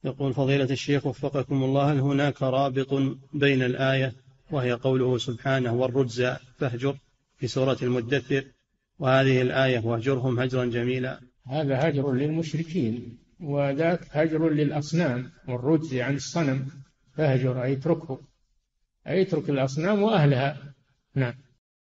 يقول فضيلة الشيخ وفقكم الله، هل هناك رابط بين الآية وهي قوله سبحانه والرجز فاهجر في سورة المدثر وهذه الآية واهجرهم هجرا جميلا؟ هذا هجر للمشركين وذاك هجر للأصنام، والرجز عن الصنم، فاهجر أي اتركه، أي اترك الأصنام وأهلها. نعم.